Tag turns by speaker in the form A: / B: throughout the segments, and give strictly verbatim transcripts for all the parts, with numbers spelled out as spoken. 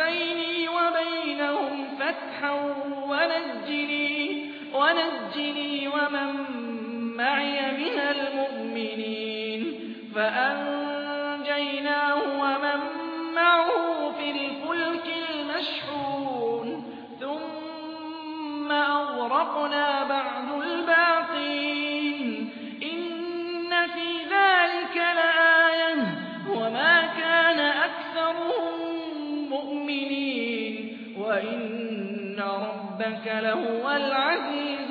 A: بيني وبينهم فتحا ونجني, ونجني ومن معي من المؤمنين فأنجيناه ومن معه في الفلك المشحون ثم أغرقنا بعد الباقين إن في ذلك لآية وما كان أكثرهم مؤمنين وإن ربك لهو العزيز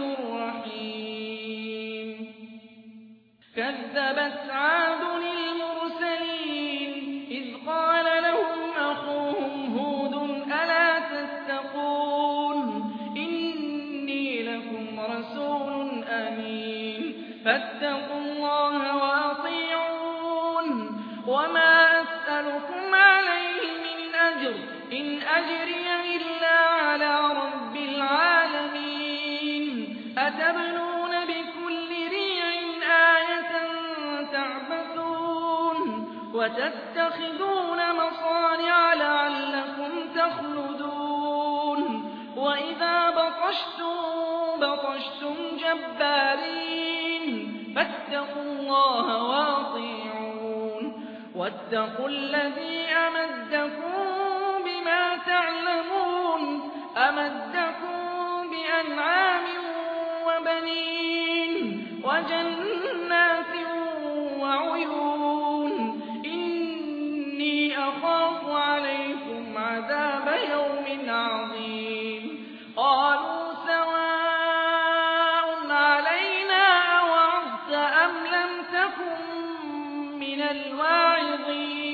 A: الرحيم كذبت عاد المرسلين إذ قال لهم أخوهم هود ألا تتقون إني لكم رسول أمين فاتقوا الله وأطيعون وما أسألكم عليه من أجر إن أجري إلا على رب العالمين أتبنون بكل ريع آية تعبثون وتتخذون مصانع لعلكم تخلدون وإذا بطشتم بطشتم جبارين فاتقوا الله وأطيعون واتقوا الذي أمدكم بما تعلمون أمدكم بأنعام وبنين وجنات وعيون إني أخاف عليكم عذاب يوم عظيم قالوا سواء علينا أوعظت أم لم تكن من الواعظين